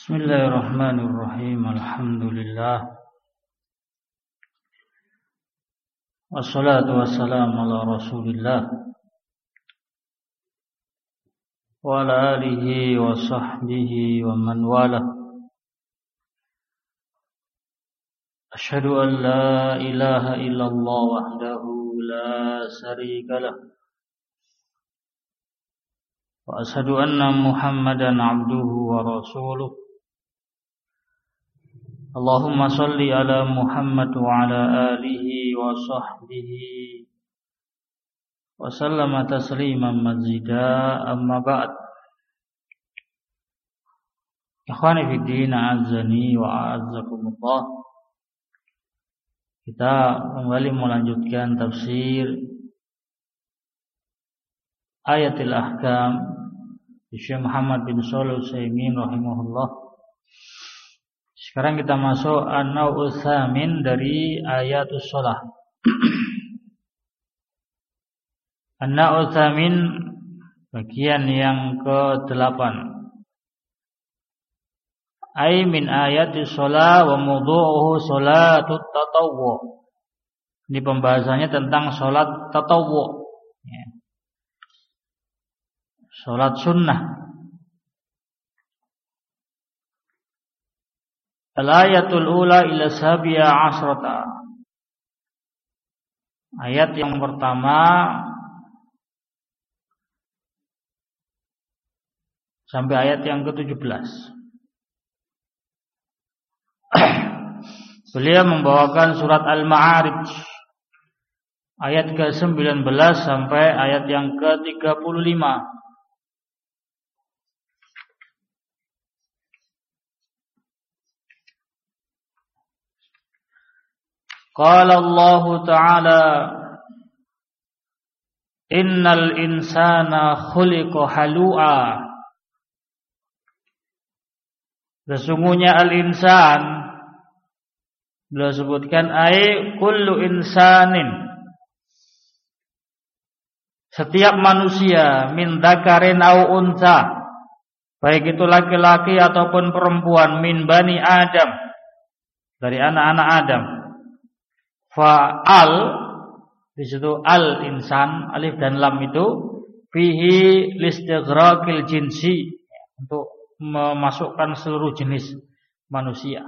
Bismillahirrahmanirrahim. Alhamdulillah. Wassalatu wassalamu ala Rasulillah wa ala alihi wa sahbihi wa man wala. Asyhadu an la ilaha illallah wahdahu la syarika lah. Wa asyhadu anna Muhammadan abduhu wa rasuluh. Allahumma salli ala Muhammad wa ala alihi wa sahbihi wa sallama tasliman mazida, amma ba'd. Ikhwani fid din, a'azzani wa a'azzakumullah. Kita kembali melanjutkan tafsir Ayatul Ahkam Syekh Muhammad bin Shalih Al-Utsaimin rahimahullah. Sekarang kita masuk an-naw'u tsamin dari ayatus shalah. An-naw'u tsamin bagian yang ke-8. Ai min ayatis shalah wa mawdu'uhu shalatut tatawwu. Ini pembahasannya tentang salat tatawwu. Ya. Salat sunnah. Al-ayatul ula ila sabiya asrata. Ayat yang pertama sampai ayat yang ke-17. Beliau membawakan surat Al-Ma'arij ayat ke-19 sampai ayat yang ke-35. Qala Allah Ta'ala innal insana khuliqa halu'a. Sesungguhnya al-insan, beliau sebutkan ai kullu insanin, setiap manusia, min dzakarin au unsa, baik itu laki-laki ataupun perempuan, min bani Adam, dari anak-anak Adam. Fa'al, di situ al insan, alif dan lam itu fihi listighraqil jinsi, untuk memasukkan seluruh jenis manusia.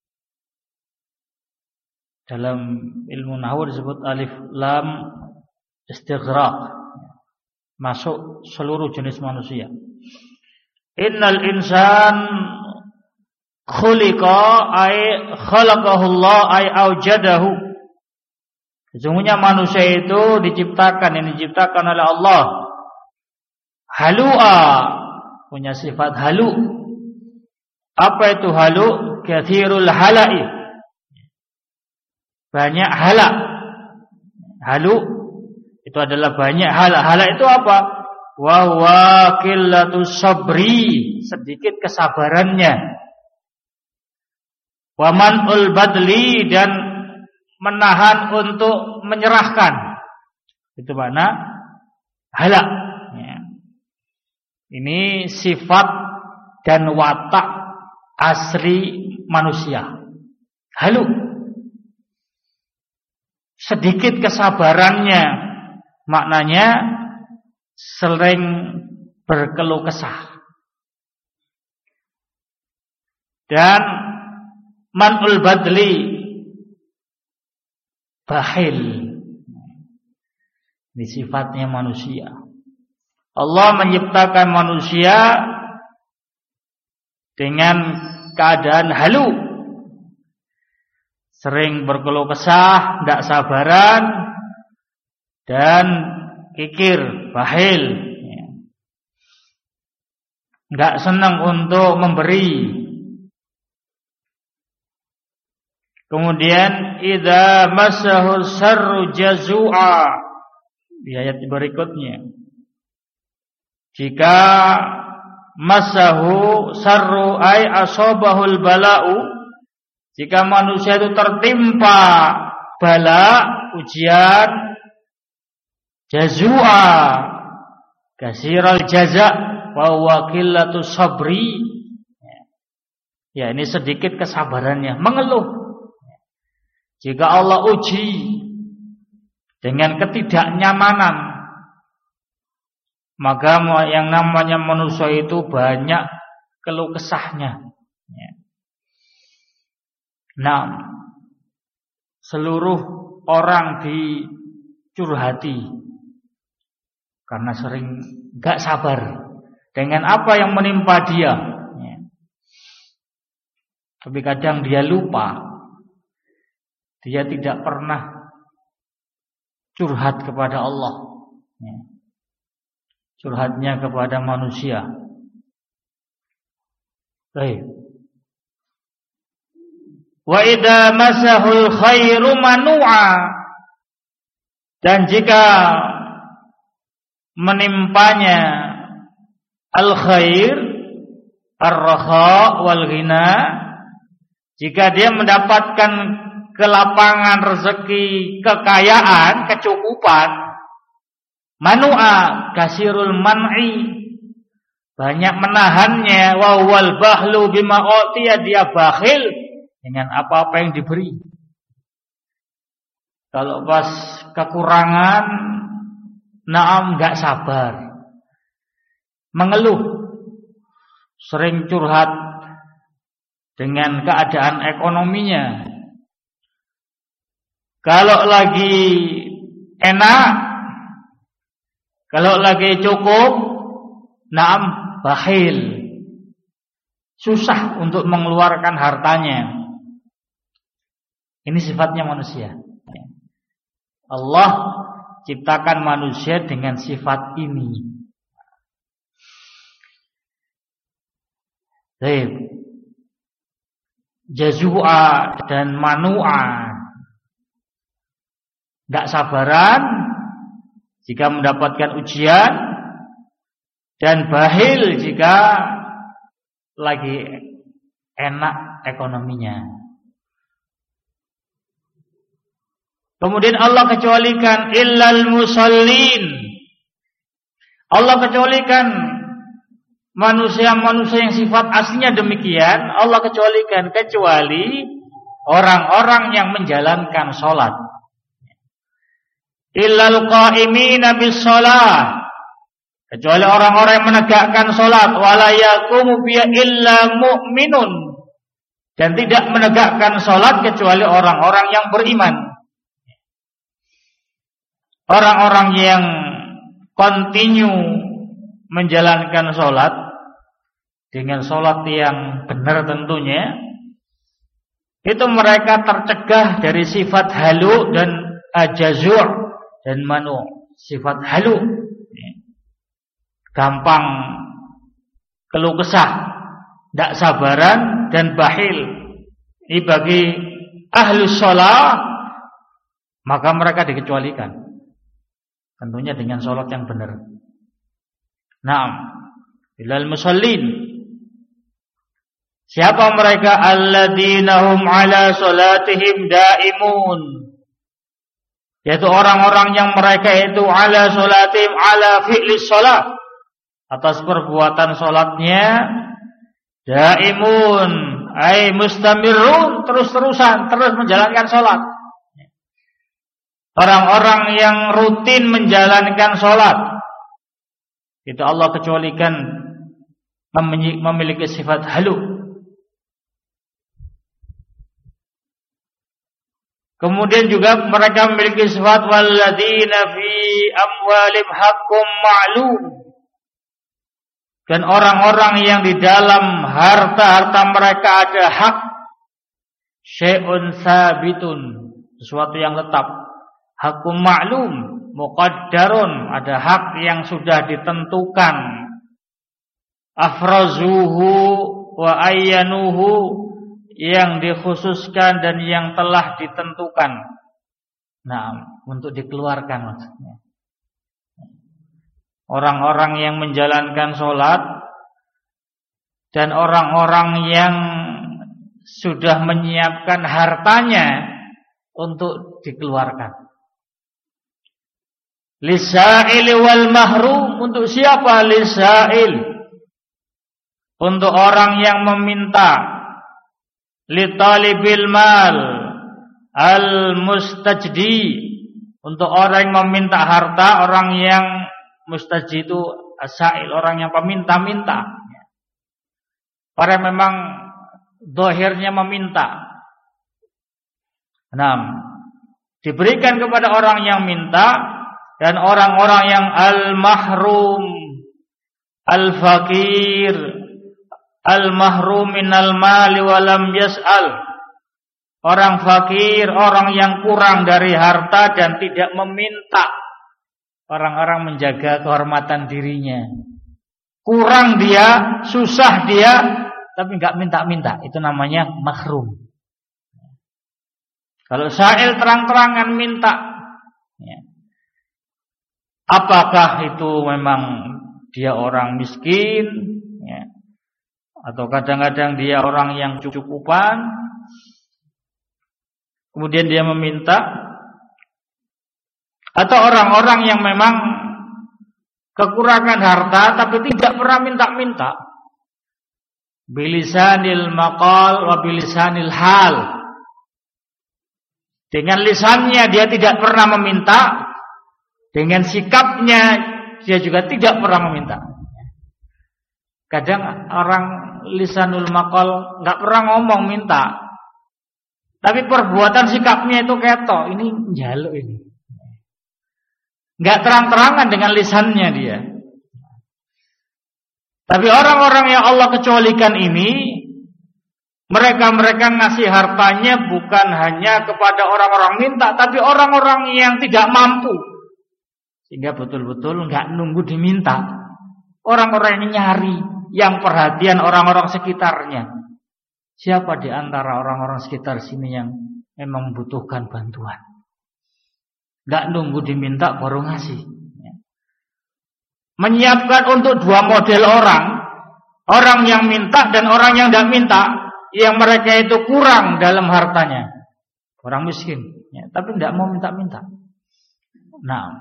Dalam ilmu nahwu disebut alif lam istighraq, masuk seluruh jenis manusia. Innal insan khuliqa ay khalaqahu Allah ay aujadahu. Sesungguhnya manusia itu diciptakan, yang diciptakan oleh Allah. Halu'a, punya sifat halu. Apa itu halu? Katsirul hala'i, banyak hala. Halu itu adalah banyak hala. Hala itu apa? Wa huwa qillatus sabri, sedikit kesabarannya. Wa man'ul badli, dan menahan untuk menyerahkan. Itu makna hala. Ya. Ini sifat dan watak asli manusia. Halu, sedikit kesabarannya, maknanya sering berkeluh kesah. Dan man'ul badli, bakhil. Ini sifatnya manusia. Allah menciptakan manusia dengan keadaan halu, sering berkeluh kesah, tidak sabaran, dan kikir, bakhil, tidak senang untuk memberi. Kemudian idza massahu sarru jazua, di ayat berikutnya, jika massahu sarru ay asabahul bala'u, jika manusia itu tertimpa bala, ujian, jazua, kasiral jaza, wa huwa qillatus sabri, Ya, ini sedikit kesabarannya, mengeluh. Jika Allah uji dengan ketidaknyamanan, maka yang namanya manusia itu banyak keluh kesahnya. Nah, seluruh orang dicurhati karena sering gak sabar dengan apa yang menimpa dia. Tapi kadang dia lupa, dia tidak pernah curhat kepada Allah, curhatnya kepada manusia. Baik. Wa idza masahul khairu manu'a, dan jika menimpanya al khair, ar-raha wal ghina, jika dia mendapatkan kelapangan rezeki, kekayaan, kecukupan, manu'a kasirul man'i, banyak menahannya, wa wal bahlu bima utiya, dia bakhil dengan apa-apa yang diberi. Kalau pas kekurangan, naam enggak sabar, mengeluh, sering curhat dengan keadaan ekonominya. Kalau lagi enak, kalau lagi cukup, naam bakhil, susah untuk mengeluarkan hartanya. Ini sifatnya manusia. Allah ciptakan manusia dengan sifat ini. Baik. Jazua dan manu'a, gak sabaran jika mendapatkan ujian, dan bahil jika lagi enak ekonominya. Kemudian Allah kecualikan illal musallin, Allah kecualikan manusia-manusia yang sifat aslinya demikian, Allah kecualikan kecuali orang-orang yang menjalankan sholat. Illal qa'imina bis shalah, kecuali orang-orang yang menegakkan sholat. Wala yaqumu biha illa mu'minun, dan tidak menegakkan sholat kecuali orang-orang yang beriman. Orang-orang yang continue menjalankan sholat dengan sholat yang benar tentunya, itu mereka tercegah dari sifat halu dan jazur dan manu. Sifat halu, gampang keluh kesah, tidak sabaran, dan bahil. Ini bagi ahlus sholat, maka mereka dikecualikan, tentunya dengan sholat yang benar. Naam, ilal musallin, siapa mereka? Alladzina hum ala salatihim daimun, yaitu orang-orang yang mereka itu ala salatihim, ala fi'lis salat, atas perbuatan salatnya, daimun ay mustamirun, terus-terusan, terus menjalankan salat. Orang-orang yang rutin menjalankan salat, itu Allah kecualikan memiliki sifat halu. Kemudian juga mereka memiliki sifat walladzina fi amwalim haqqum ma'lum, dan orang-orang yang di dalam harta-harta mereka ada hak, syai'un sabitun, sesuatu yang tetap, haqqum ma'lum, muqaddarun, ada hak yang sudah ditentukan, afrazuhu wa ayyanuhu, yang dikhususkan dan yang telah ditentukan. Nah, untuk dikeluarkan maksudnya. Orang-orang yang menjalankan sholat dan orang-orang yang sudah menyiapkan hartanya untuk dikeluarkan. Lisail wal mahrum, untuk siapa lisail? Untuk orang yang meminta li talibil mal al-mustajdi, untuk orang yang meminta harta, orang yang mustajdi itu asail, orang yang peminta-minta. Orang memang zahirnya meminta. Diberikan kepada orang yang minta dan orang-orang yang al-mahrum, al-fakir, al-mahrum minal mali walam yas'al. Orang fakir, orang yang kurang dari harta dan tidak meminta. Orang-orang menjaga kehormatan dirinya. Kurang dia, susah dia, tapi enggak minta-minta. Itu namanya mahrum. Kalau sa'il terang-terangan minta, ya. Apakah itu memang dia orang miskin, ya, atau kadang-kadang dia orang yang cukupan, kemudian dia meminta, atau orang-orang yang memang kekurangan harta tapi tidak pernah minta-minta, bilisanil maqal wa bilisanil hal. Dengan lisannya dia tidak pernah meminta, dengan sikapnya dia juga tidak pernah meminta. Kadang orang lisanul maqal enggak pernah ngomong minta, tapi perbuatan sikapnya itu ketok, ini njaluk ini. Enggak terang-terangan dengan lisannya dia. Tapi orang-orang yang Allah kecualikan ini, mereka ngasih hartanya bukan hanya kepada orang-orang minta, tapi orang-orang yang tidak mampu. Sehingga betul-betul enggak nunggu diminta. Orang-orang yang nyari, yang perhatian orang-orang sekitarnya. Siapa di antara orang-orang sekitar sini yang memang membutuhkan bantuan? Enggak nunggu diminta baru ngasih. Menyiapkan untuk dua model orang. Orang yang minta dan orang yang tidak minta. Yang mereka itu kurang dalam hartanya. Orang miskin, ya, tapi tidak mau minta-minta. Nah,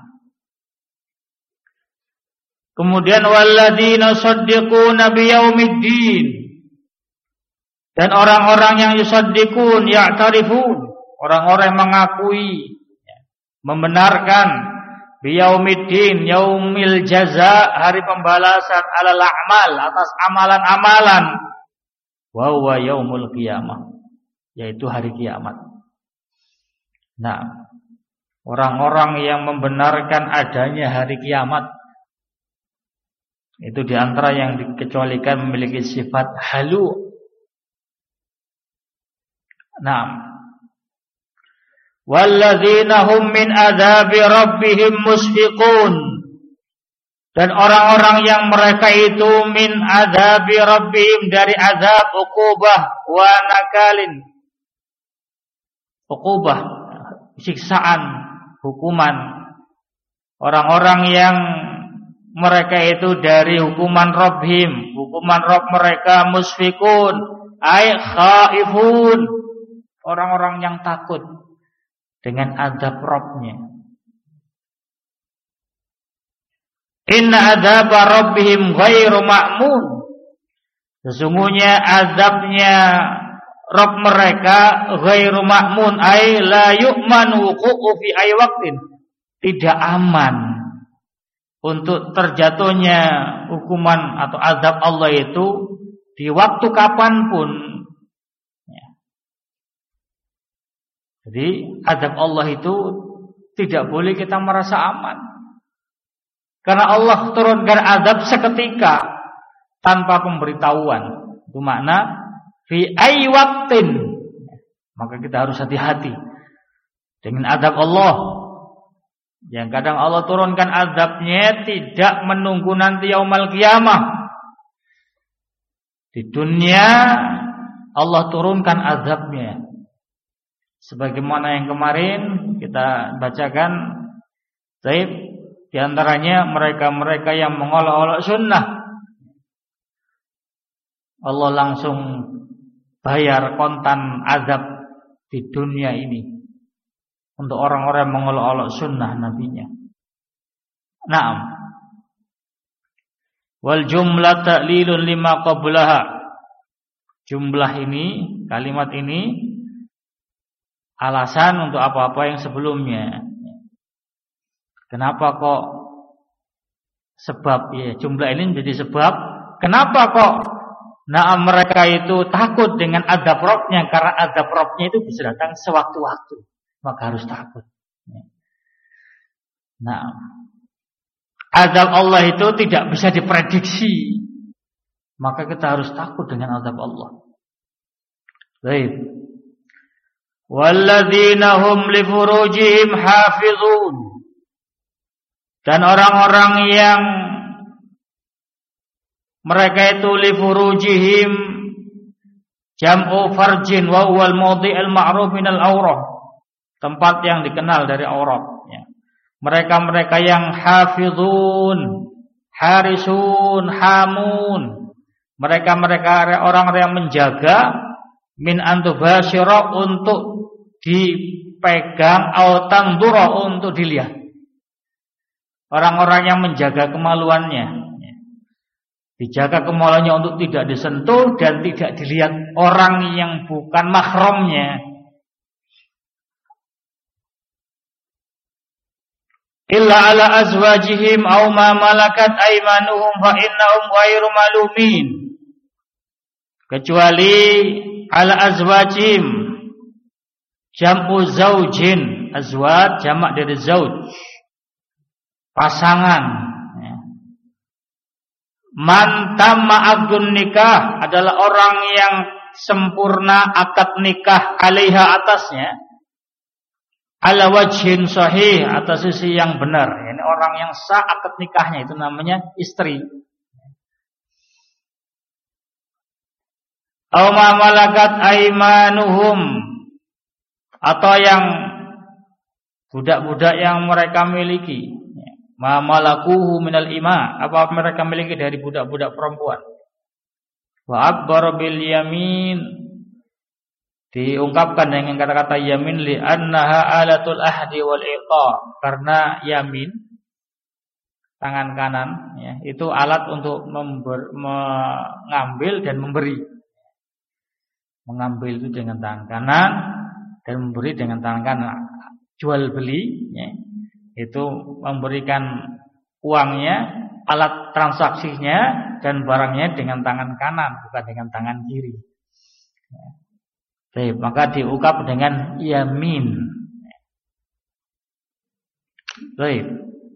kemudian walladzina saddiquna biyaumiddin, dan orang-orang yang yusaddiqun, ya'tarifun, orang-orang yang mengakui, membenarkan biyaumiddin, yaumil jaza, hari pembalasan, alal a'mal, atas amalan-amalan. Wa huwa yaumul qiyamah, yaitu hari kiamat. Nah, orang-orang yang membenarkan adanya hari kiamat itu diantara yang dikecualikan memiliki sifat halu. Nah, walladzina hum min adzabi rabbihim musfiqun, dan orang-orang yang mereka itu min adzabi rabbihim, dari azab uqubah wa nakalin, uqubah siksaan, hukuman. Orang-orang yang mereka itu dari hukuman Rabbihim, hukuman Rabb mereka, musfiqun ay khaifun, orang-orang yang takut dengan azab Rabbnya. Inna adzaba rabbihim ghairu ma'mun, sesungguhnya azabnya Rabb mereka ghairu ma'mun ay la yu'man wuqu'u fi ay waqtin, tidak aman untuk terjatuhnya hukuman atau azab Allah itu di waktu kapanpun. Jadi azab Allah itu tidak boleh kita merasa aman. Karena Allah turunkan azab seketika tanpa pemberitahuan. Itu makna fi ay waqtin. Maka kita harus hati-hati dengan azab Allah. Yang kadang Allah turunkan azabnya tidak menunggu nanti yaumul qiyamah. Di dunia Allah turunkan azabnya. Sebagaimana yang kemarin kita bacakan, baik, di antaranya mereka-mereka yang mengolok-olok sunnah, Allah langsung bayar kontan azab di dunia ini untuk orang-orang yang mengolok-olok sunnah nabinya. Naam. Wal jumlah ta'lilun lima qablaha. Jumlah ini kalimat ini alasan untuk apa-apa yang sebelumnya. Kenapa kok sebab ya jumlah ini menjadi sebab kenapa kok mereka itu takut dengan azab Rabbnya, karena azab Rabbnya itu bisa datang sewaktu-waktu, maka harus takut. Nah, azab Allah itu tidak bisa diprediksi, maka kita harus takut dengan azab Allah. Baik. Walladzina hum li furujihim hafizun. Dan orang-orang yang mereka itu li furujihim jam'u farjin wa huwal mawdi' al-ma'ruf min al-awrah, tempat yang dikenal dari aurat ya. Mereka-mereka yang hafizun, harisun, hamun, mereka-mereka orang-orang yang menjaga min antubashira, untuk dipegang, au tandura, untuk dilihat. Orang-orang yang menjaga kemaluannya, dijaga kemaluannya untuk tidak disentuh dan tidak dilihat orang yang bukan mahramnya. Illa ala azwajihim aw ma malakat aymanuhum fa innahum ghairu malumin. Kecuali ala azwajihim, jam'u zaujin, azwaj jamak dari zauj, pasangan ya. Man tamma aqdun nikah adalah orang yang sempurna akad nikah, alaiha atasnya, ala wajhin sahih, atas sisi yang benar. Ini orang yang sah akad nikahnya, itu namanya istri. Aw ma malakat aimanuhum, atau yang budak-budak yang mereka miliki. Ma malakuhu minal ima, apa mereka miliki dari budak-budak perempuan. Wa akbar bil yamin, diungkapkan dengan kata-kata yamin, li annaha alatul ahdi wal iqa, karena yamin, tangan kanan ya, itu alat untuk mengambil dan memberi. Mengambil itu dengan tangan kanan dan memberi dengan tangan kanan. Jual beli ya, itu memberikan uangnya, alat transaksinya dan barangnya dengan tangan kanan, bukan dengan tangan kiri. Baik, maka diungkap dengan yamin. Baik.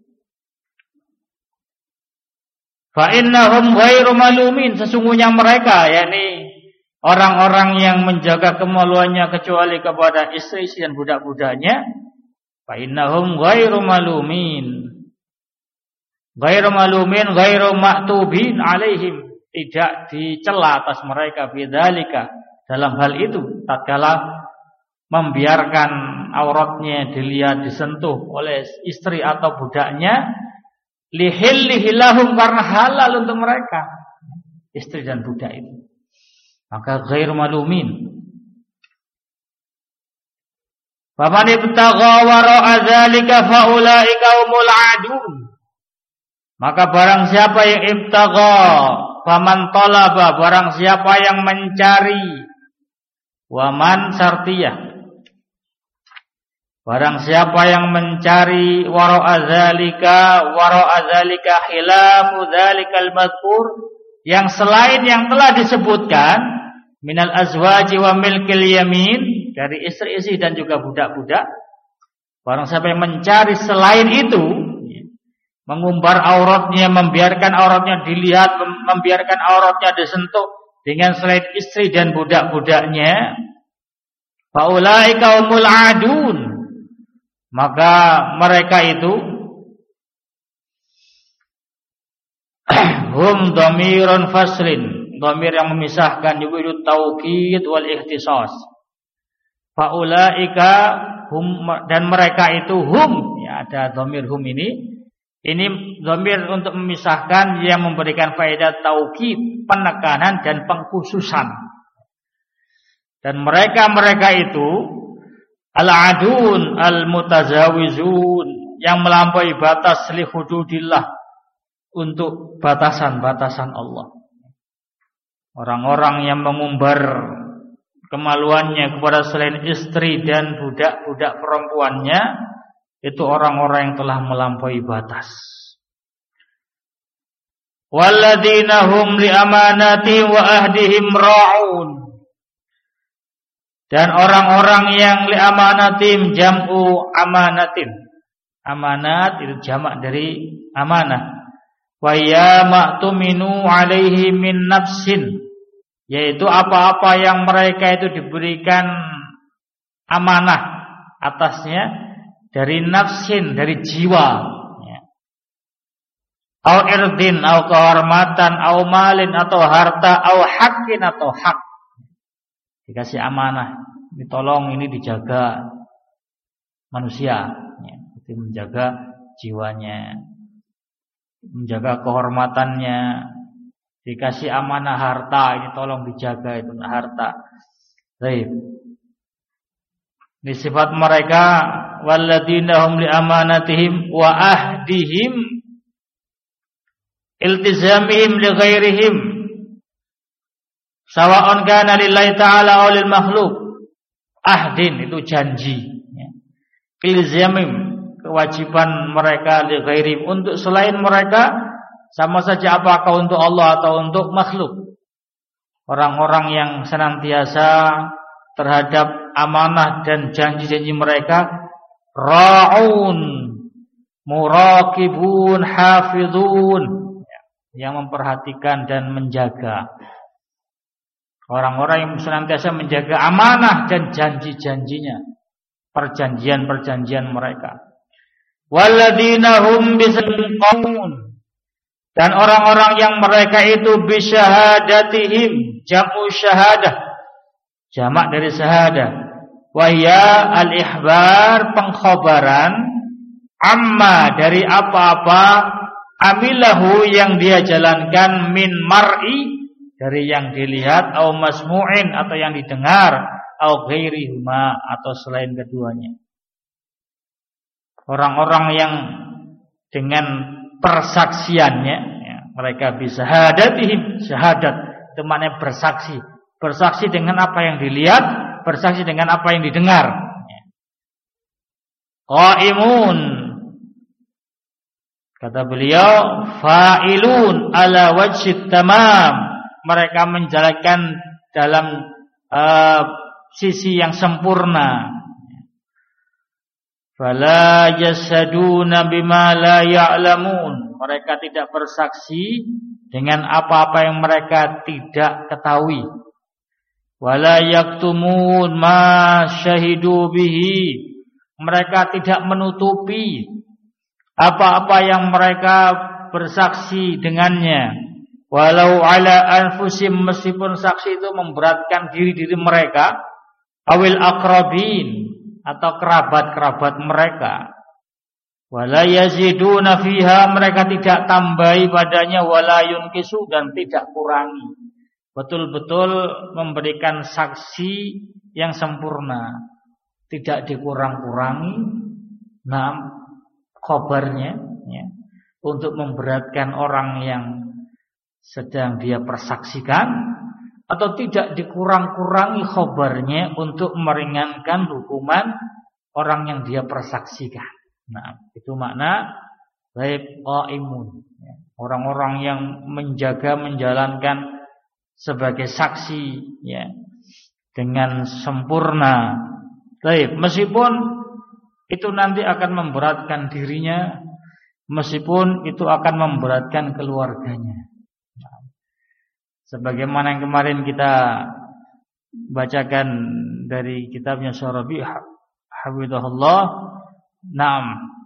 Fa innahum ghairu malumin, sesungguhnya mereka, yakni orang-orang yang menjaga kemaluannya kecuali kepada istri dan budak-budaknya, fa innahum ghairu malumin. Ghairu malumin, ghairu maktubin alaihim, tidak dicela atas mereka bidzalika, dalam hal itu tatkala membiarkan auratnya dilihat, disentuh oleh istri atau budaknya, lihillihi lahum, karena halal untuk mereka istri dan budak itu, maka ghairu malumin. Faman ibtagha wara'a dzalika faulaika humul adun, maka barang siapa yang ibtagha, faman talaba, barang siapa yang mencari, waman syartiyah, barang siapa yang mencari wara'a dzalika khilafu dzalikal madhkur, yang selain yang telah disebutkan, minal azwaji wa milkil yamin, dari istri-istri dan juga budak-budak, barang siapa yang mencari selain itu, mengumbar auratnya, membiarkan auratnya dilihat, membiarkan auratnya disentuh dengan selain istri dan budak-budaknya, faulaika humul adun, maka mereka itu hum dhamirun faslin, dhamir yang memisahkan, yufidu taukid wal ikhtisas. Faulaika hum, dan mereka itu hum ya, ada dhamir hum ini dhamir untuk memisahkan yang memberikan faedah taukid, penekanan dan pengkhususan. Dan mereka itu al-adun al-mutazawizun, yang melampaui batas li hududillah, untuk batasan-batasan Allah. Orang-orang yang mengumbar kemaluannya kepada selain istri dan budak-budak perempuannya, itu orang-orang yang telah melampaui batas. Walladzina hum li amanati wa ahdihim ra'un. Dan orang-orang yang li amanatim, jam'u amanatin. Amanat itu jamak dari amanah. Wa ya ma'tuminu alaihi min nafsin, yaitu apa-apa yang mereka itu diberikan amanah atasnya dari nafsin, dari jiwa, ya. Au irdin, au kehormatan, au malin, atau harta, au hakin, atau hak. Dikasih amanah, ditolong, ini dijaga manusia, ya. Itu menjaga jiwanya, menjaga kehormatannya. Dikasih amanah harta, ini tolong dijaga, itu harta. Baik. Ini sifat mereka, walladzina hum li amanatihim wa ahdihim iltizamihim li ghairihim sawa'un kana lillahi ta'ala aw lil makhluk. Ahdin itu janji, ya. Ilzamim, kewajiban mereka li ghairihim, untuk selain mereka, sama saja apakah untuk Allah atau untuk makhluk. Orang-orang yang senantiasa terhadap amanah dan janji-janji mereka, ra'un, muraqibun, hafidhun, yang memperhatikan dan menjaga. Orang-orang yang senantiasa menjaga amanah dan janji-janjinya, perjanjian-perjanjian mereka. Walladzina hum bisyahadatin, dan orang-orang yang mereka itu bisyahadatihim, jam'u syahadah, jamak dari syahadah. Wahya al-ikhbar, pengkhabaran, amma, dari apa-apa, amilahu, yang dia jalankan, min mar'i, dari yang dilihat, au masmu'in, atau yang didengar, au ghairihuma, atau selain keduanya. Orang-orang yang dengan persaksiannya, ya, mereka bisa syahadatihim, syahadat itu maknanya bersaksi. Bersaksi dengan apa yang dilihat, bersaksi dengan apa yang didengar. Qaimun, kata beliau, fa'ilun ala wajhit tamam, mereka menjalankan dalam sisi yang sempurna. Fala yasaduna bima la ya'lamun, mereka tidak bersaksi dengan apa-apa yang mereka tidak ketahui. Wala yaktumun ma syahidu bihi, mereka tidak menutupi apa-apa yang mereka bersaksi dengannya. Walau ala anfusim, meskipun saksi itu memberatkan diri-diri mereka, awil aqrabin, atau kerabat-kerabat mereka. Wala yaziduna fiha, mereka tidak tambahi padanya, wala yunkisu, dan tidak kurangi. Betul-betul memberikan saksi yang sempurna, tidak dikurang-kurangi. Nah, khabarnya, ya, untuk memberatkan orang yang sedang dia persaksikan, atau tidak dikurang-kurangi khabarnya untuk meringankan hukuman orang yang dia persaksikan. Nah, itu makna baik qaimun, orang-orang yang menjaga, menjalankan sebagai saksi, ya, dengan sempurna. Baik, meskipun itu nanti akan memberatkan dirinya, meskipun itu akan memberatkan keluarganya. Sebagaimana yang kemarin kita bacakan dari kitabnya Syarabi hafizahullah. Naam,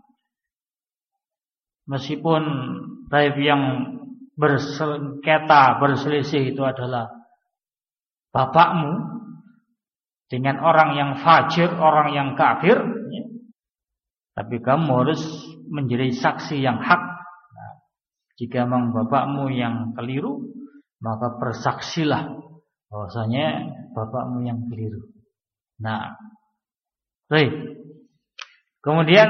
meskipun taib yang bersengketa, berselisih itu adalah bapakmu dengan orang yang fajir, orang yang kafir, ya, tapi kamu harus menjadi saksi yang hak. Nah, jika memang bapakmu yang keliru, maka bersaksilah bahwasanya bapakmu yang keliru. Nah, baik. Kemudian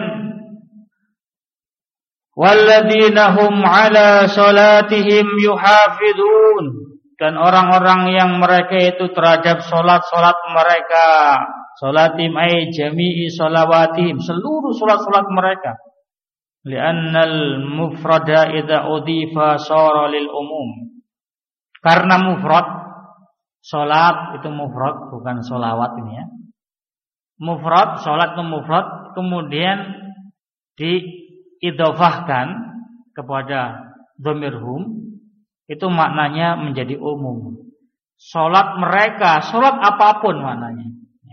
walladzina hum ala salatihim yuhafizun, Dan orang-orang yang mereka itu terhadap solat-solat mereka, solatim ay jami'i solawatihim, seluruh solat-solat mereka. Li'annal mufrada idza udhifa sara lil umum. Karena mufrad, solat itu mufrad, bukan solawat ini ya. Mufrad, solat itu mufrad, kemudian diidhofahkan kepada dhamir hum, itu maknanya menjadi umum. Solat mereka, solat apapun maknanya.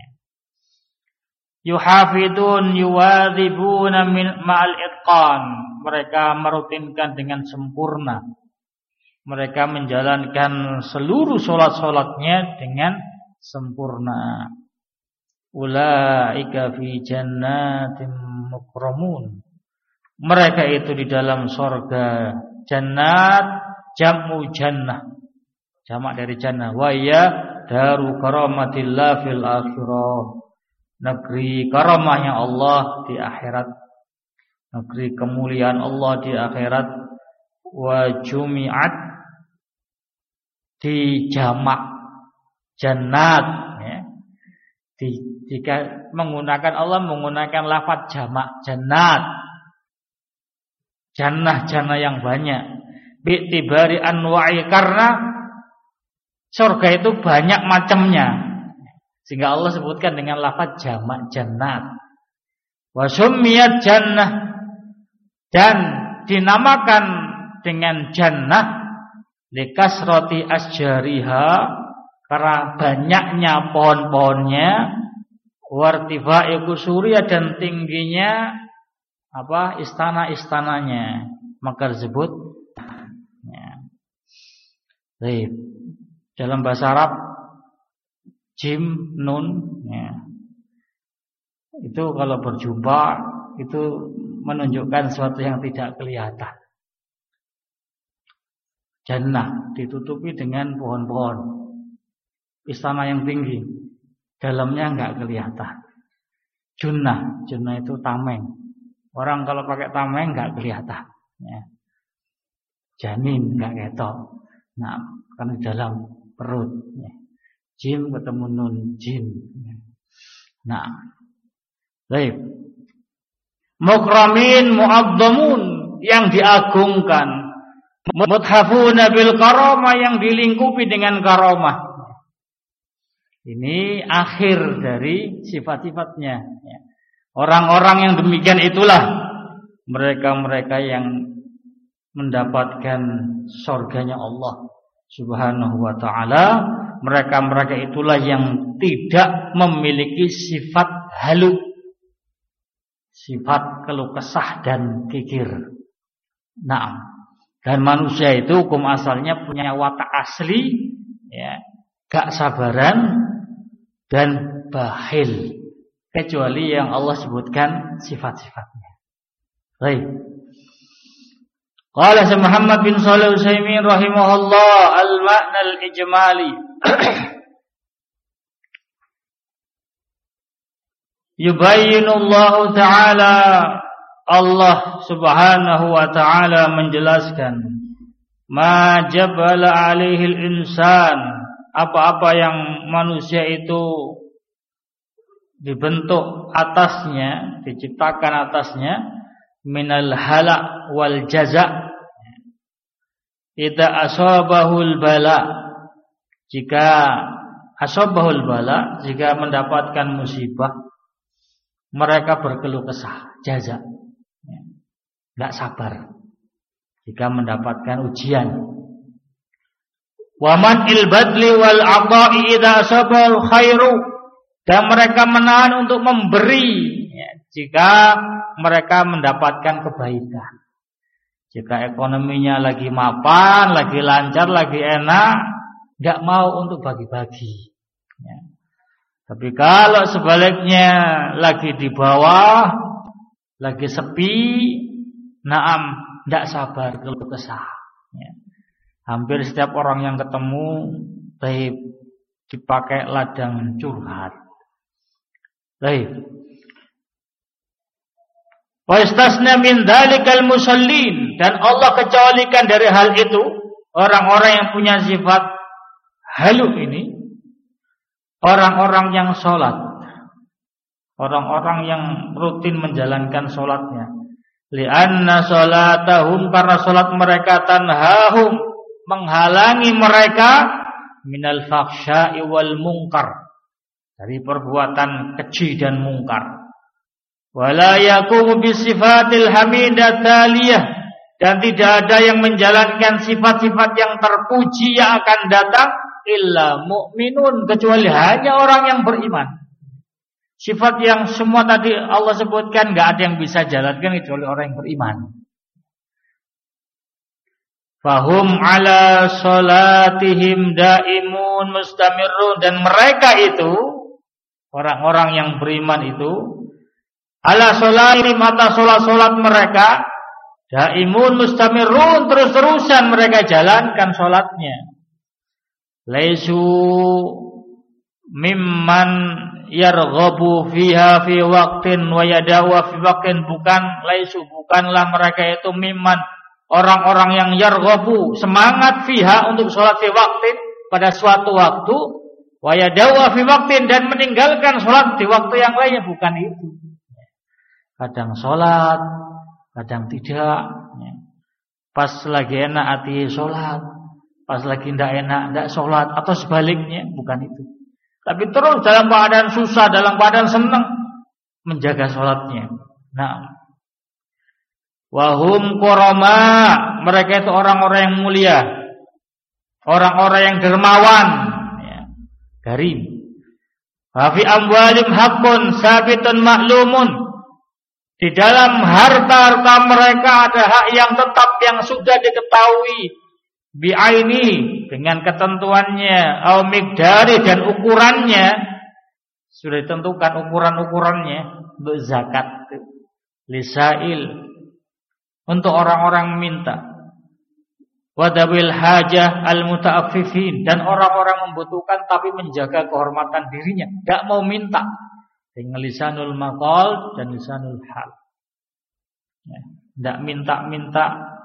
Yuhafidun yuwadhibuna ma'al itqan. Mereka merutinkan dengan sempurna. Mereka menjalankan seluruh solat-solatnya dengan sempurna. Ulaika fi jannatin mukramun. Mereka itu di dalam surga. Jannat jam'u jannah, jamak dari jannah. Wa ya daru karamatillah fil akhirah, negeri karamahnya Allah di akhirat, negeri kemuliaan Allah di akhirat. Wa jumi'at, di jamak jannat ya. Jika menggunakan Allah menggunakan lafaz jamak jannat, jannah-jannah yang banyak. Bi'tibari anwa'i, karena surga itu banyak macamnya, sehingga Allah sebutkan dengan lafaz jamak jannat. Wa summiyat jannah, dan dinamakan dengan jannah likasrati asjariha, karena banyaknya pohon-pohonnya, wartifa'i kusuriya, dan tingginya istana-istananya, maka disebut. Baik. Dalam bahasa Arab jim nun ya. Itu kalau berjumpa itu menunjukkan sesuatu yang tidak kelihatan. Jannah ditutupi dengan pohon-pohon, istana yang tinggi, dalamnya enggak kelihatan. Junnah itu tameng. Orang kalau pakai tameng enggak kelihatan ya. Janin enggak ketok. Nah, karena di dalam perut ya. Jim ketemu nun, jin ya. Nah, baik. Mukramin mu'azzamun, yang diagungkan. Muthafuna bil karamah, yang dilingkupi dengan karamah. Ini akhir dari sifat-sifatnya ya. Orang-orang yang demikian itulah mereka-mereka yang mendapatkan surganya Allah Subhanahu wa ta'ala. Mereka-mereka itulah yang tidak memiliki sifat halu, sifat keluh kesah dan kikir. Nah, dan manusia itu hukum asalnya punya watak asli ya, gak sabaran dan bakhil, kecuali yang Allah sebutkan sifat-sifatnya. Baik. Qala Muhammad bin Shalih Al-Utsaimin rahimahullah al-ma'na al-ijmali. Yubayyinullahu ta'ala, Allah Subhanahu wa ta'ala menjelaskan ma jabala alaihi al-insan, apa-apa yang manusia itu dibentuk atasnya, diciptakan atasnya, minal halak wal jaza, idza asabahul bala, jika asabahul bala, jika mendapatkan musibah, mereka berkeluh kesah, jaza, enggak sabar jika mendapatkan ujian. Wa man il badli wal ata'i idza asabahul khairu, dan mereka menahan untuk memberi jika mereka mendapatkan kebaikan. Jika ekonominya lagi mapan, lagi lancar, lagi enak, enggak mau untuk bagi-bagi ya. Tapi kalau sebaliknya lagi di bawah, lagi sepi, naam, enggak sabar, keluh kesah ya. Hampir setiap orang yang ketemu baik dipakai ladang curhat. Baik. Wa istasna min dzalikal musallin, dan Allah kecualikan dari hal itu orang-orang yang punya sifat halu ini orang-orang yang sholat, orang-orang yang rutin menjalankan sholatnya. Lianna sholatahum, karena sholat mereka tanhahum, menghalangi mereka minal fakhsya'i wal munkar, dari perbuatan keji dan mungkar. Wala yaqumu bisifatil hamidah taliyah, dan tidak ada yang menjalankan sifat-sifat yang terpuji yang akan datang illa mu'minun, kecuali hanya orang yang beriman. Sifat yang semua tadi Allah sebutkan enggak ada yang bisa jalankan kecuali orang yang beriman. Fahum ala salatihim daimun mustamirun, dan mereka itu orang-orang yang beriman itu ala salatihim, atas salat mereka daimun mustamirun, terus-terusan mereka jalankan salatnya. Laisu mimman yarghabu fiha fi waqtin wa yadawu fi waqtin, bukanlah mereka itu mimman, orang-orang yang yarghabu, semangat fiha untuk sholat fi waqtin, pada suatu waktu, wa yadawu fi waqtin, dan meninggalkan sholat di waktu yang lainnya, bukan itu. Kadang sholat, kadang tidak, pas lagi enak hati sholat, pas lagi tidak enak tidak sholat, atau sebaliknya, bukan itu. Tapi terus dalam keadaan susah, dalam keadaan senang, menjaga sholatnya. Nah, wahum koroma, mereka itu orang-orang yang mulia, orang-orang yang dermawan, karim. Fi amwalim haqqun sabitun maklumun, di dalam harta-harta mereka ada hak yang tetap, yang sudah diketahui, bi'aini, dengan ketentuannya, au miqdari, dan ukurannya sudah ditentukan, ukuran-ukurannya untuk zakat, lisail, untuk orang-orang minta, wadabil hajah al-muta'affifin, dan orang-orang membutuhkan tapi menjaga kehormatan dirinya, enggak mau minta, dengan lisanul maqal dan lisanul hal, enggak minta-minta,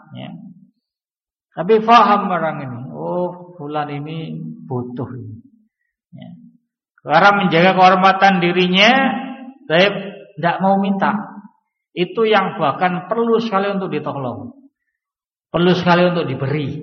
tapi faham orang ini, oh fulan ini butuh, karena menjaga kehormatan dirinya, tapi tidak mau minta. Itu yang bahkan perlu sekali untuk ditolong, perlu sekali untuk diberi.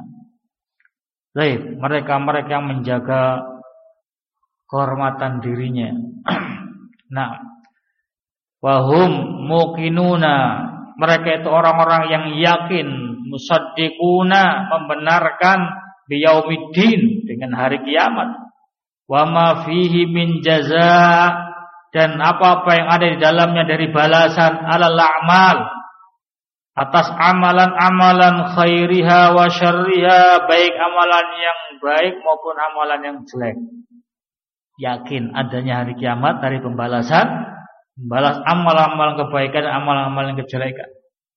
Baik, mereka-mereka yang menjaga kehormatan dirinya. Nah, wahum muqinuna, mereka itu orang-orang yang yakin, musaddiquna, membenarkan biyaumiddin, dengan hari kiamat, wa ma fihi min jazaa, dan apa-apa yang ada di dalamnya dari balasan, alal a'mal, atas amalan-amalan khairiha wa syarriha, baik amalan yang baik maupun amalan yang jelek. Yakin adanya hari kiamat, hari pembalasan, membalas amalan-amalan kebaikan dan amalan-amalan kejelekan.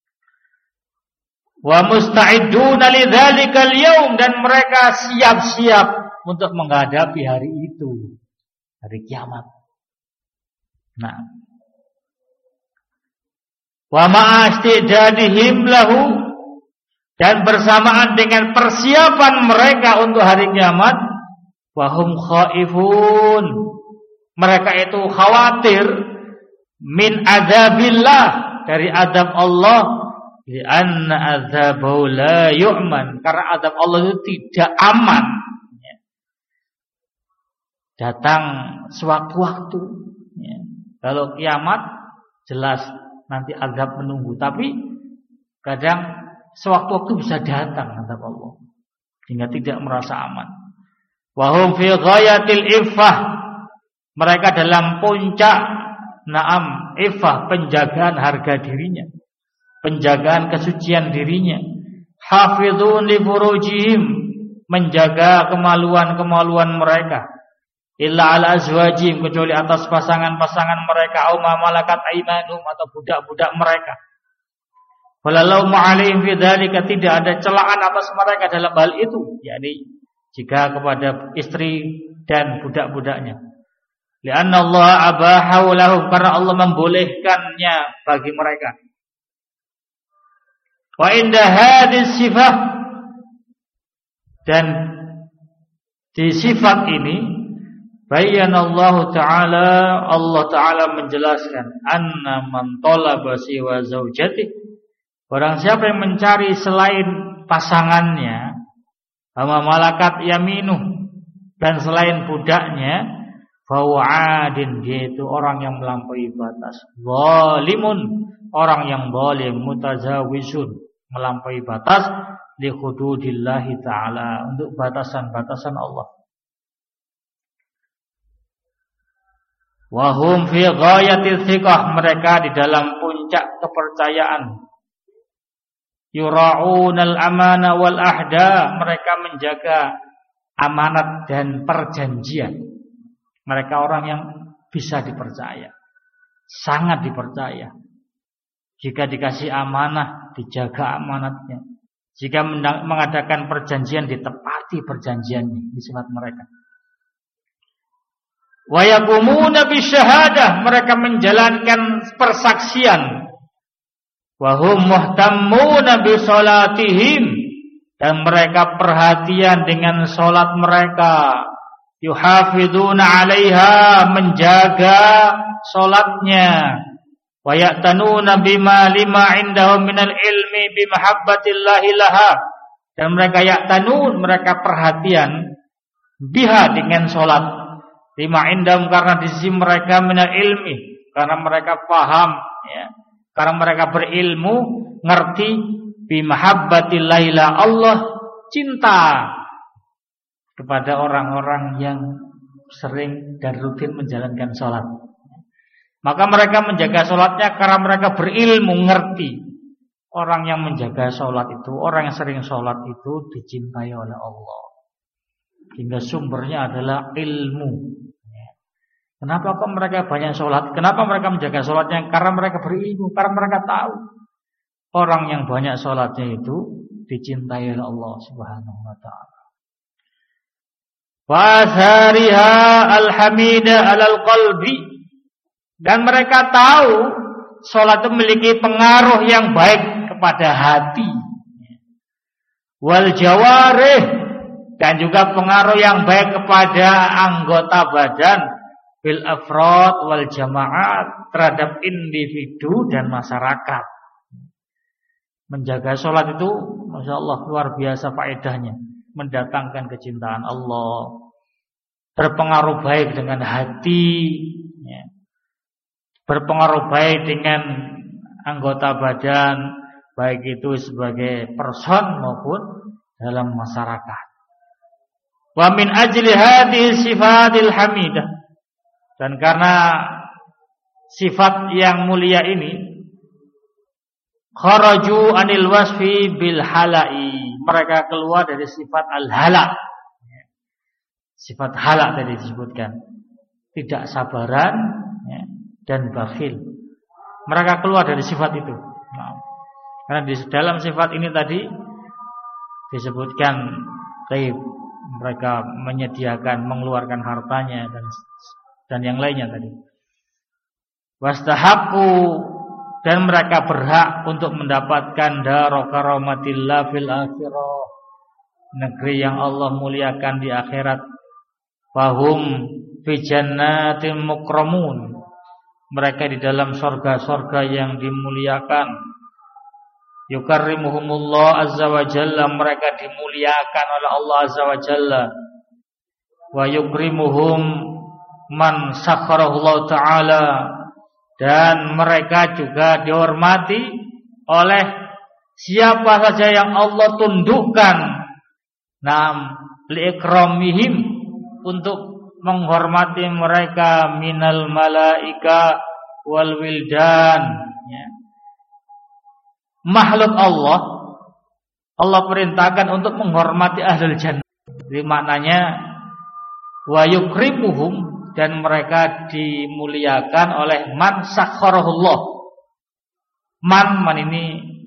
Wa musta'idduna lidzalikal yaum, dan mereka siap-siap untuk menghadapi hari itu, hari kiamat. Nah, wa ma'astidadihim lahu, dan bersamaan dengan persiapan mereka untuk hari kiamat, wahum khaifun, mereka itu khawatir, min adzabillah, dari azab Allah, li'anna adzabahu la yu'man, karena azab Allah itu tidak aman, datang sewaktu-waktu. Kalau kiamat jelas nanti azab menunggu, tapi kadang sewaktu-waktu bisa datang azab Allah, sehingga tidak merasa aman. Wahum fi ghayatil iffah, mereka dalam puncak iffah, penjagaan harga dirinya, penjagaan kesucian dirinya. Hafizun li furujihim, menjaga kemaluan-kemaluan mereka. Illa ala azwajim, kecuali atas pasangan-pasangan mereka, au ma malakat aimanuhum, atau budak-budak mereka. Walau ma'alaihim fi dzalika, tidak ada celaan atas mereka dalam hal itu, yakni jika kepada istri dan budak-budaknya. Lianna Allah abahahu lahum, karena Allah membolehkannya bagi mereka. Wa inda hadhihi sifah, dan Di sifat ini bayyanallahu ta'ala, Allah ta'ala menjelaskan anna man talaba siwa zaujati, barang siapa yang mencari selain pasangannya, ama malakat yaminu, dan selain budaknya, fawadin, dia itu orang yang melampaui batas, zalimun, orang yang zalim, mutazawisun, melampaui batas, li hududillahi ta'ala, untuk batasan-batasan Allah. Wahum fi ghayatil thiqah, mereka di dalam puncak kepercayaan. Yura'unal amana wal ahda, mereka menjaga amanat dan perjanjian. Mereka orang yang bisa dipercaya, sangat dipercaya. Jika dikasih amanah, dijaga amanatnya. Jika mengadakan perjanjian, ditepati perjanjiannya. Di sifat mereka. Wa yaqumuna bisyahadah, mereka menjalankan persaksian. Wa hum muhtammuna bi salatihim, dan mereka perhatian dengan salat mereka. Yuhafiduna 'alaiha, menjaga salatnya. Wa ya'tanuna bima lima indahum minal ilmi bimahabbatillahi laha, dan mereka ya'tanun, mereka perhatian biha, dengan salat. Lima indam, karena di sisi mereka minal ilmi, karena mereka paham, ya, karena mereka berilmu, ngerti, bimahabbatillahi la, Allah cinta kepada orang-orang yang sering dan rutin menjalankan sholat. Maka mereka menjaga sholatnya karena mereka berilmu, ngerti. Orang yang menjaga sholat itu, orang yang sering sholat itu dicintai oleh Allah, hingga sumbernya adalah ilmu. Kenapa kok mereka banyak sholat? Kenapa mereka menjaga sholatnya? Karena mereka berilmu, karena mereka tahu orang yang banyak sholatnya itu dicintai oleh Allah Subhanahu wa ta'ala. Wasariha alhamida alal qalbi, dan mereka tahu sholat itu memiliki pengaruh yang baik kepada hati. Wal jawarih, dan juga pengaruh yang baik kepada anggota badan. Bil afrad wal jamaat, terhadap individu dan masyarakat. Menjaga sholat itu, masya Allah, luar biasa faedahnya, mendatangkan kecintaan Allah, berpengaruh baik dengan hati, ya, berpengaruh baik dengan anggota badan, baik itu sebagai person maupun dalam masyarakat. Wa min ajli hadhihi sifatil hamidah, dan karena sifat yang mulia ini, kharaju anil wasfi bil halai, mereka keluar dari sifat al-hala. Sifat hala tadi disebutkan, tidak sabaran, ya, dan bakhil. Mereka keluar dari sifat itu. Nah, karena di dalam sifat ini tadi disebutkan mereka menyediakan, mengeluarkan hartanya dan yang lainnya tadi. Wastahaqqu, dan mereka berhak untuk mendapatkan daro karamatillah fil akhirah, negeri yang Allah muliakan di akhirat. Fahum fi jannatin mukramun, mereka di dalam surga-surga yang dimuliakan. Yukarrimuhumullah azza wa jalla, mereka dimuliakan oleh Allah azza wa jalla. Wa yukrimuhum man sakharahullah ta'ala, dan mereka juga dihormati oleh siapa saja yang Allah tundukkan, liikramihim, untuk menghormati mereka, minal malaika wal wildan, ya. Makhluk Allah perintahkan untuk menghormati ahlul jannah. Jadi maknanya wa yukrimuhum, dan mereka dimuliakan oleh man sakharahullah. Man ini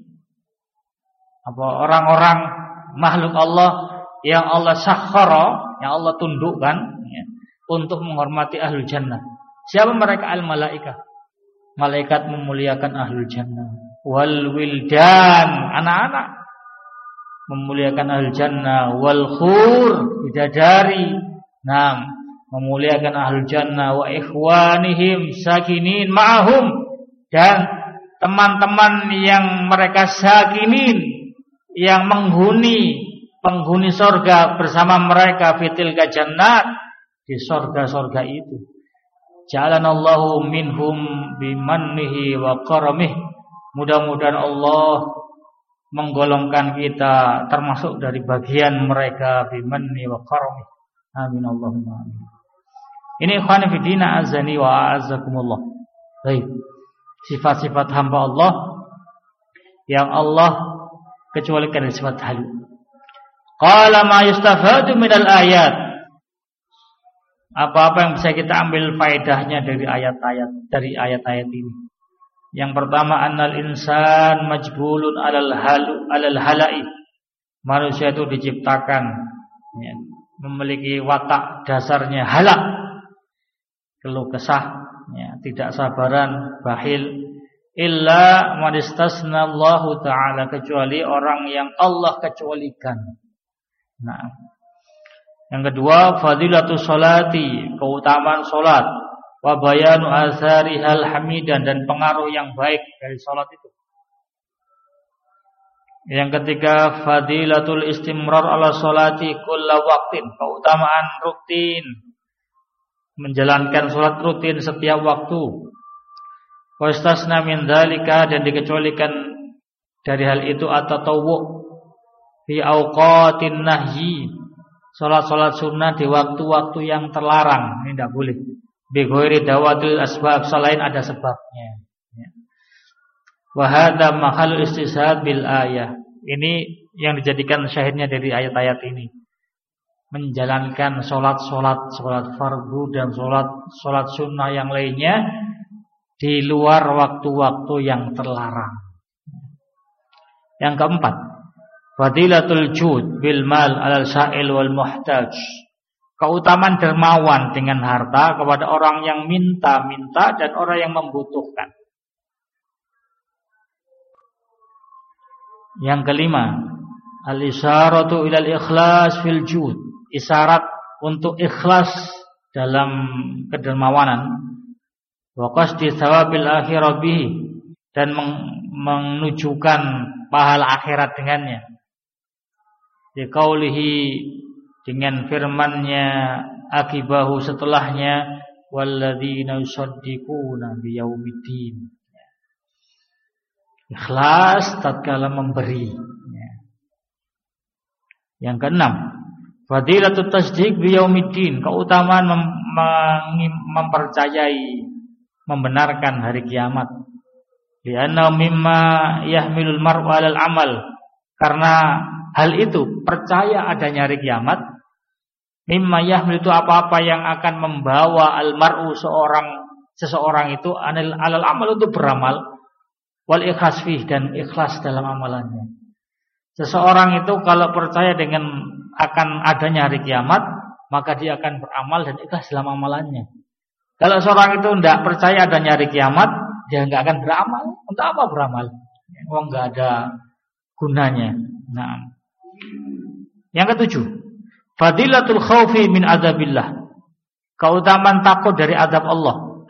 orang-orang makhluk Allah yang Allah sakhara, yang Allah tundukkan, ya, untuk menghormati ahlul jannah. Siapa mereka? Al-malaikah. Malaikat memuliakan ahlul jannah. Wal wildan, anak-anak. memuliakan ahli jannah, wal khur, bidadari. Naam, memuliakan ahli jannah, wa ikhwanihim sakinin ma'ahum, dan teman-teman yang mereka sakinin, yang penghuni surga bersama mereka, fitil jannat, di surga-surga itu. Ja'alanallahu minhum bimannihi wa karamih. Mudah-mudahan Allah menggolongkan kita termasuk dari bagian mereka, bimanni wa karamih. Amin Allahumma amin. Ini ikhwan fillah azani wa a'azzakumullah. Baik. Sifat-sifat hamba Allah yang Allah kecualikan dari sifat halu. Qala ma yustafadu minal ayat. Apa-apa yang bisa kita ambil faedahnya dari ayat-ayat ini. Yang pertama, annal insan majbulun alal halai. Manusia itu diciptakan ya, memiliki watak dasarnya halak, keluh kesah, ya, tidak sabaran, bakhil. Illa man istasnallahu ta'ala, kecuali orang yang Allah kecualikan. Nah, yang kedua, fadilatus sholati, keutamaan salat, wa bayanu atharihal hamidan, dan pengaruh yang baik dari salat itu. Yang ketiga, fadilatul istimrar ala sholati kulla waqtin, keutamaan rutin, menjalankan salat rutin setiap waktu. Wa istasna min dzalika, dan dikecualikan dari hal itu at-tatawwu fi awqatin nahyi, salat-salat sunnah di waktu-waktu yang terlarang. Ini tidak boleh. Bi ghairi dawatil asbab, selain ada sebabnya. Wa hadza mahallul istishhad bil ayah. Ini yang dijadikan syahidnya dari ayat-ayat ini. Menjalankan salat fardu dan salat sunnah yang lainnya di luar waktu-waktu yang terlarang. Yang keempat, fadilatul jud bil mal alal sa'il wal muhtaj, keutamaan dermawan dengan harta kepada orang yang minta-minta dan orang yang membutuhkan. Yang kelima, al-isyaratu ilal ikhlas fil jud, isyarat untuk ikhlas dalam kedermawanan. Wa qasdi thawabil akhirah bihi, dan menunjukkan pahala akhirat dengannya. Biqaulihi, dengan firman-Nya, akibahu, setelahnya, walladzina yusaddiquna biyaumiddin. Ikhlas tatkala memberi. Yang keenam, fadilatut tasdiq biyaumiddin, keutamaan mempercayai, membenarkan hari kiamat. Lianna mimma yahmilul mar'u 'alal amal, karena hal itu, percaya adanya hari kiamat, mimma yahmil, itu apa-apa yang akan membawa al-mar'u, seseorang itu alal amal, untuk beramal, wal ikhlas fih, dan ikhlas dalam amalannya. Seseorang itu kalau percaya dengan akan adanya hari kiamat, maka dia akan beramal dan ikhlas dalam amalannya. Kalau seorang itu tidak percaya adanya hari kiamat, dia tidak akan beramal. Untuk apa beramal? Tidak ada gunanya. Nah, yang ketujuh, fadilatul khaufi min adzabillah, keutamaan takut dari azab Allah.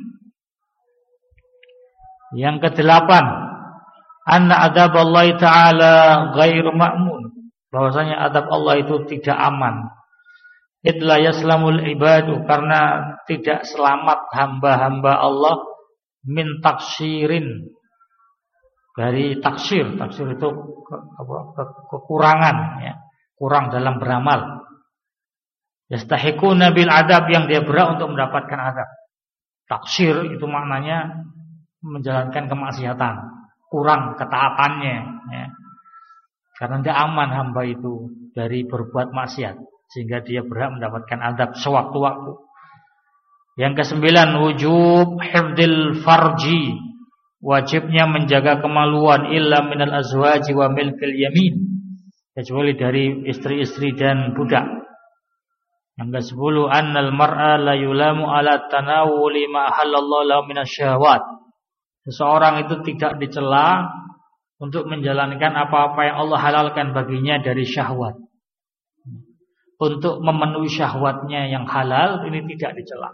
Yang kedelapan, anna adzaballahi ta'ala ghairu ma'mun, bahwasanya azab Allah itu tidak aman. Idla yaslamul ibadu, karena tidak selamat hamba-hamba Allah min taksirin, dari taksir. Taksir itu kekurangan, ya, kurang dalam beramal. Yastahiquna bil adab, yang dia berhak untuk mendapatkan adab. Taksir itu maknanya menjalankan kemaksiatan, kurang ketaatannya, ya. Karena tidak aman hamba itu dari berbuat maksiat, sehingga dia berhak mendapatkan adab sewaktu-waktu. Yang kesembilan, wujub hifdzil farji, wajibnya menjaga kemaluan, illa minal azwaji wa milkil yamin, kecuali dari istri-istri dan budak. Yang ke-10, annal mar'a la yulamu ala tanawuli ma halallahu lahu minasyahawat, seseorang itu tidak dicela untuk menjalankan apa-apa yang Allah halalkan baginya dari syahwat. Untuk memenuhi syahwatnya yang halal ini tidak dicela.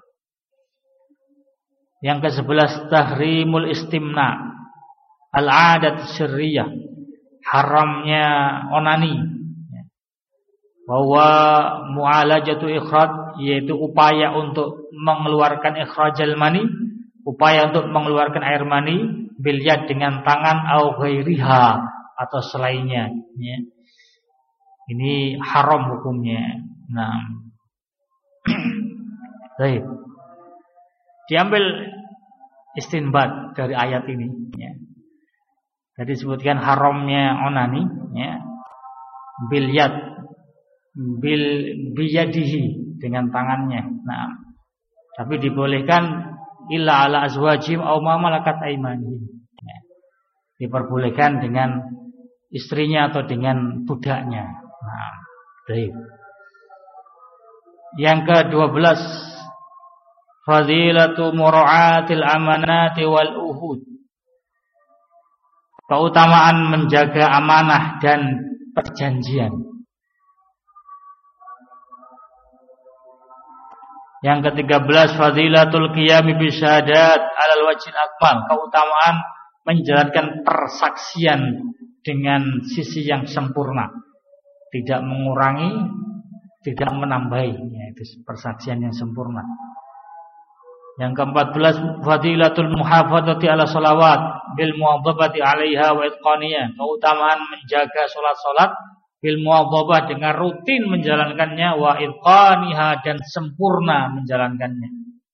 Yang ke-11 tahrimul istimna, al-adat sirriyah, haramnya onani. Bahwa mu'alajatu ikhraj, yaitu upaya untuk mengeluarkan ikhrajal mani, upaya untuk mengeluarkan air mani bil yad dengan tangan au ghairiha atau selainnya, ya. Ini haram hukumnya. Nah. Baik. Diambil istinbat dari ayat ini, ya. Jadi disebutkan haramnya onani, ya. Bil yad, bil biyadihi, dengan tangannya. Nah, tapi dibolehkan illa ala azwajim aw ma malakat aymanihim. Ya. Diperbolehkan dengan istrinya atau dengan budaknya. Nah, baik. Yang ke-12 fadilatu mura'atil amanati wal uhud. Keutamaan menjaga amanah dan perjanjian. Yang ke-13 fadilatul qiyami bisyahadat alal wajhil akmal, keutamaan menjalankan persaksian dengan sisi yang sempurna, tidak mengurangi, tidak menambahi, yaitu persaksian yang sempurna. Yang ke-14 fadilatul muhafadzati ala sholawat bil muwadhabati 'alaiha wa itqaniha, keutamaan menjaga salat-salat bil muwadhabah, dengan rutin menjalankannya, wa itqaniha, dan sempurna menjalankannya.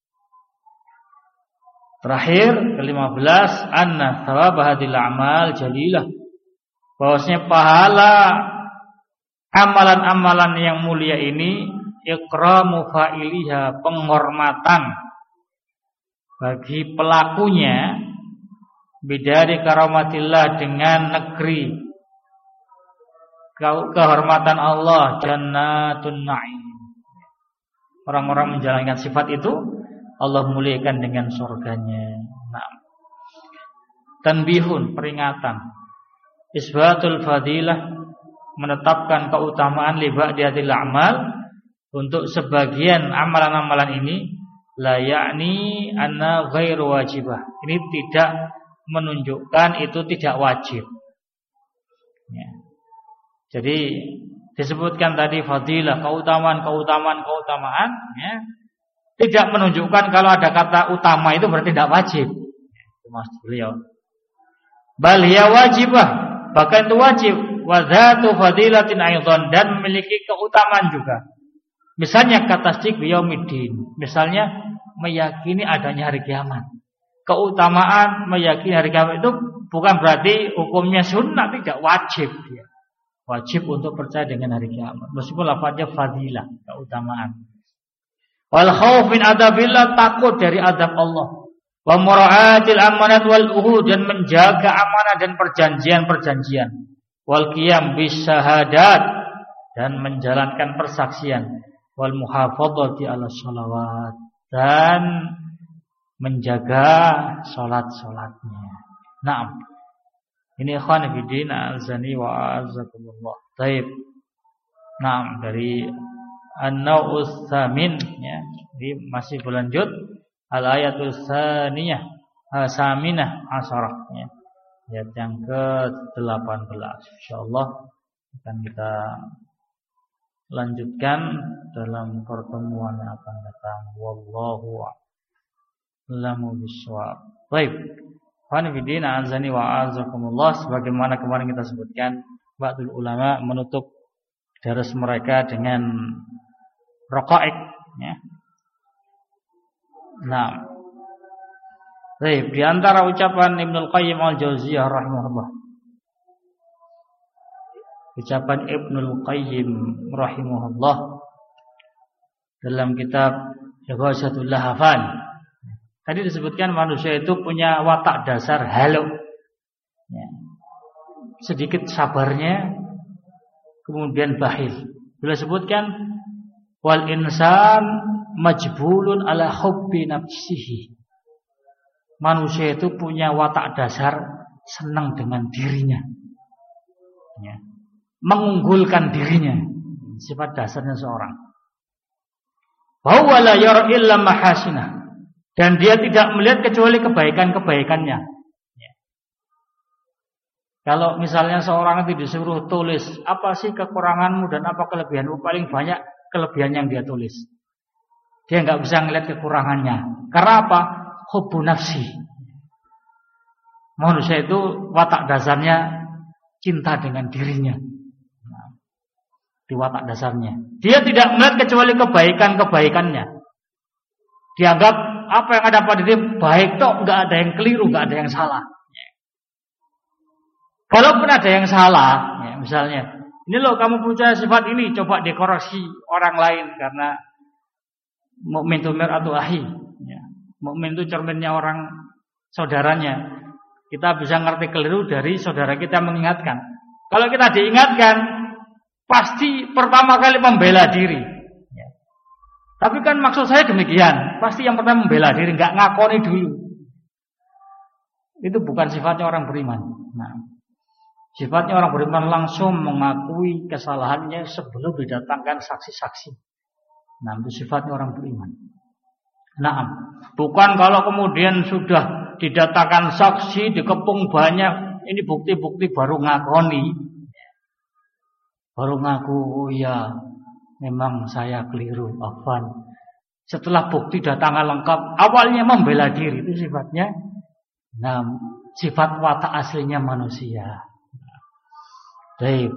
Terakhir ke-15 anna thawab hadhil a'mal jalilah, bahwasanya pahala amalan-amalan yang mulia ini ikramu fa'iliha, penghormatan bagi pelakunya, bidari karamatillah, dengan negeri kehormatan Allah, jannatun na'im. Orang-orang menjalankan sifat itu Allah muliakan dengan surganya. Nah. Tanbihun, peringatan. Isbatul fadilah, menetapkan keutamaan li ba'dil a'mal, untuk sebagian amalan-amalan ini, la ya'ni anna ghairu wajibah. Ini tidak menunjukkan itu tidak wajib. Ya. Jadi disebutkan tadi fadilah, keutamaan, ya, tidak menunjukkan kalau ada kata utama itu berarti tidak wajib. Itu maksud beliau. Bal hiya wajibah, bahkan itu wajib. Wa dzatu fadilatin aidan, dan memiliki keutamaan juga. Misalnya katasdik biyaumiddin, misalnya meyakini adanya hari kiamat. Keutamaan meyakini hari kiamat itu bukan berarti hukumnya sunnah, tidak wajib dia. Wajib untuk percaya dengan hari kiamat, meskipun lafaznya fadilah, keutamaan. Wal khauf min adabillah, takut dari azab Allah. Wa mura'atil amanat wal uhud, dan menjaga amanah dan perjanjian-perjanjian. Wal qiyam bis syahadat, dan menjalankan persaksian. Wal muhafadzati ala sholawat, dan menjaga salat-salatnya. Naam. Ini ikhwan fillah azani wa azakumullah. Baik. Nah, dari an-nau'us tsamin, ya. Jadi masih berlanjut al-ayatus tsaniyah, saminah asyarah, ya. Ayat yang ke-18. Insyaallah akan kita lanjutkan dalam pertemuan yang akan datang. Wallahu a'lamu bishawab. Baik. Hanifidina azani wa azakumullah, sebagaimana kemarin kita sebutkan, ba'dul ulama menutup daras mereka dengan raqa'iq, ya. Nah, baik, di antara ucapan Ibnul Qayyim al-Jauziyah rahimahullah, ucapan Ibnul Qayyim rahimahullah dalam kitab Ighatsatul Lahafan, tadi disebutkan manusia itu punya watak dasar halu, ya. Sedikit sabarnya, kemudian bakhil. Beliau sebutkan wal insan majbulun ala hubbi nafsihi. Manusia itu punya watak dasar senang dengan dirinya, ya. Mengunggulkan dirinya, sifat dasarnya seorang. Bahwa la yara illa mahasinah, dan dia tidak melihat kecuali kebaikan-kebaikannya. Ya. Kalau misalnya seorang itu disuruh tulis apa sih kekuranganmu dan apa kelebihanmu, paling banyak kelebihan yang dia tulis. Dia nggak bisa ngelihat kekurangannya. Karena apa? Hubbu nafsi. Manusia itu watak dasarnya cinta dengan dirinya. Di watak dasarnya dia tidak melihat kecuali kebaikan-kebaikannya. Dianggap apa yang ada pada dia baik toh, nggak ada yang keliru, nggak ada yang salah. Kalaupun ada yang salah, ya, misalnya ini loh kamu punya sifat ini, coba dikoreksi orang lain, karena mukmin itu mir'atu ahi, ya. Mukmin itu cerminnya orang saudaranya. Kita bisa ngerti keliru dari saudara kita mengingatkan. Kalau kita diingatkan, pasti pertama kali membela diri. Ya. Tapi kan maksud saya demikian. Pasti yang pertama membela diri, nggak ngakoni dulu. Itu bukan sifatnya orang beriman. Nah, sifatnya orang beriman langsung mengakui kesalahannya sebelum didatangkan saksi-saksi. Nah, itu sifatnya orang beriman. Nah, bukan kalau kemudian sudah didatangkan saksi, dikepung banyak, ini bukti-bukti baru ngakoni. Baru ngaku, oh ya memang saya keliru, afwan. Setelah bukti datangkan lengkap, awalnya membela diri, itu sifatnya, nah, sifat watak aslinya manusia. Baik.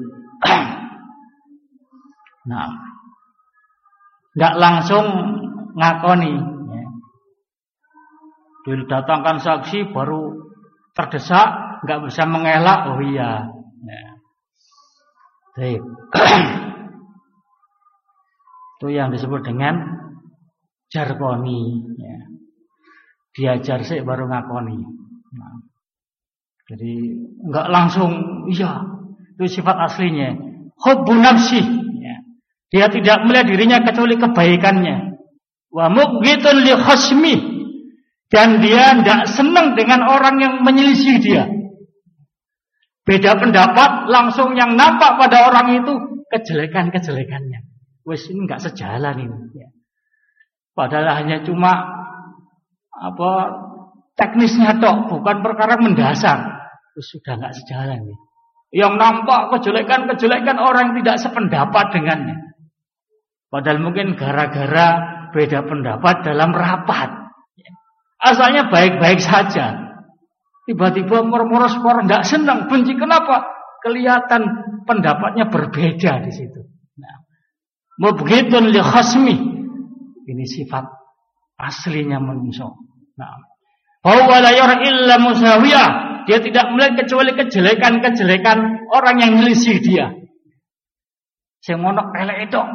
Nah, nggak langsung ngakoni, ya. Didatangkan saksi baru terdesak, nggak bisa mengelak, oh iya. Ya. Baik. Itu yang disebut dengan jargoni, ya. Diajar sih baru ngakoni. Nah, jadi enggak langsung iya, itu sifat aslinya. Hubbu nafsi, ya. Dia tidak melihat dirinya kecuali kebaikannya. Wa mubghitun li khasmi, dan dia tidak senang dengan orang yang menyelisih dia. Beda pendapat, langsung yang nampak pada orang itu kejelekan-kejelekannya. Wes ini enggak sejalan ini. Ya. Padahal hanya cuma apa teknisnya tok, bukan perkara mendasar. Sudah enggak sejalan nih. Yang nampak kejelekan-kejelekan orang yang tidak sependapat dengannya. Padahal mungkin gara-gara beda pendapat dalam rapat. Ya. Asalnya baik-baik saja. Tiba-tiba murmur orang tidak senang, benci. Kenapa? Kelihatan pendapatnya berbeda di situ. Nah, mubghitun li khasmi. Ini sifat aslinya manusia. Nah, bahwa la yara illa musawiyah. Dia tidak melihat kecuali kejelekan-kejelekan orang yang nyelisih dia. Sing monok elek itu.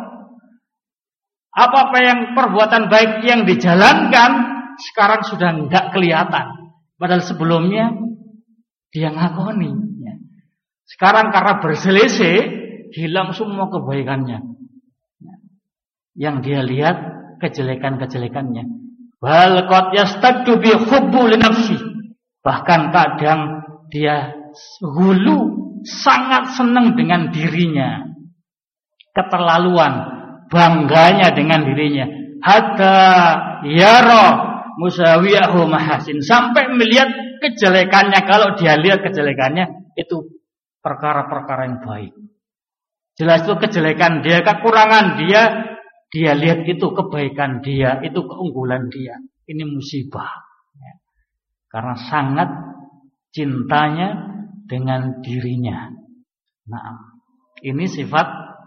Apa-apa yang perbuatan baik yang dijalankan sekarang sudah enggak kelihatan. Padahal sebelumnya dia ngakoni. Ya. Sekarang karena berselisih, hilang semua kebaikannya. Ya. Yang dia lihat kejelekan-kejelekannya. Bal qad yastaddu bi hubbu li nafsi. Bahkan kadang dia hulu sangat senang dengan dirinya. Keterlaluan, bangganya dengan dirinya. Hatta yara musawiyahu mahasin, sampai melihat kejelekannya. Kalau dia lihat kejelekannya itu perkara-perkara yang baik. Jelas itu kejelekan dia, kekurangan dia, dia lihat itu kebaikan dia, itu keunggulan dia. Ini musibah. Ya. Karena sangat cintanya dengan dirinya. Nah, ini sifat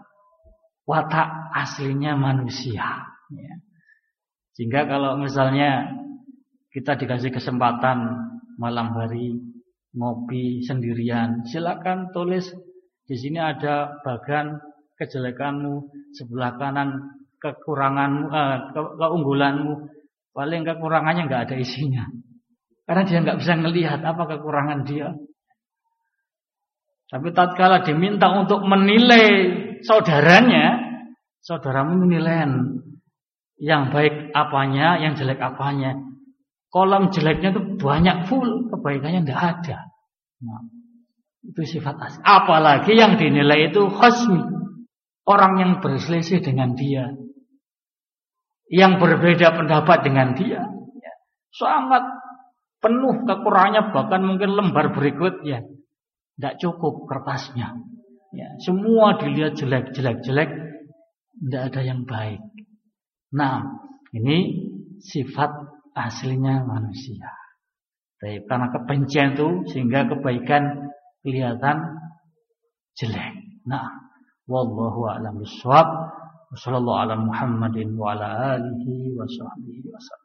watak aslinya manusia. Ya. Sehingga kalau misalnya kita dikasih kesempatan malam hari ngopi sendirian, silakan tulis di sini ada bagian kejelekanmu, sebelah kanan kekuranganmu, keunggulanmu. Paling kekurangannya nggak ada isinya, karena dia nggak bisa melihat apa kekurangan dia. Tapi tatkala diminta untuk menilai saudaranya, saudaramu menilai yang baik apanya, yang jelek apanya. Kolom jeleknya itu banyak, full, kebaikannya tidak ada. Nah, itu sifat asli. Apalagi yang dinilai itu khasmi, orang yang berselisih dengan dia, yang berbeda pendapat dengan dia, ya, sangat penuh kekurangannya, bahkan mungkin lembar berikutnya tidak cukup kertasnya. Ya, semua dilihat jelek, tidak ada yang baik. Nah, ini sifat aslinya manusia. Tapi karena kebencian itu sehingga kebaikan kelihatan jelek. Nah, wallahu a'lam bishawab. Wassallallahu ala Muhammadin wa ala alihi wa sahbihi wasallam.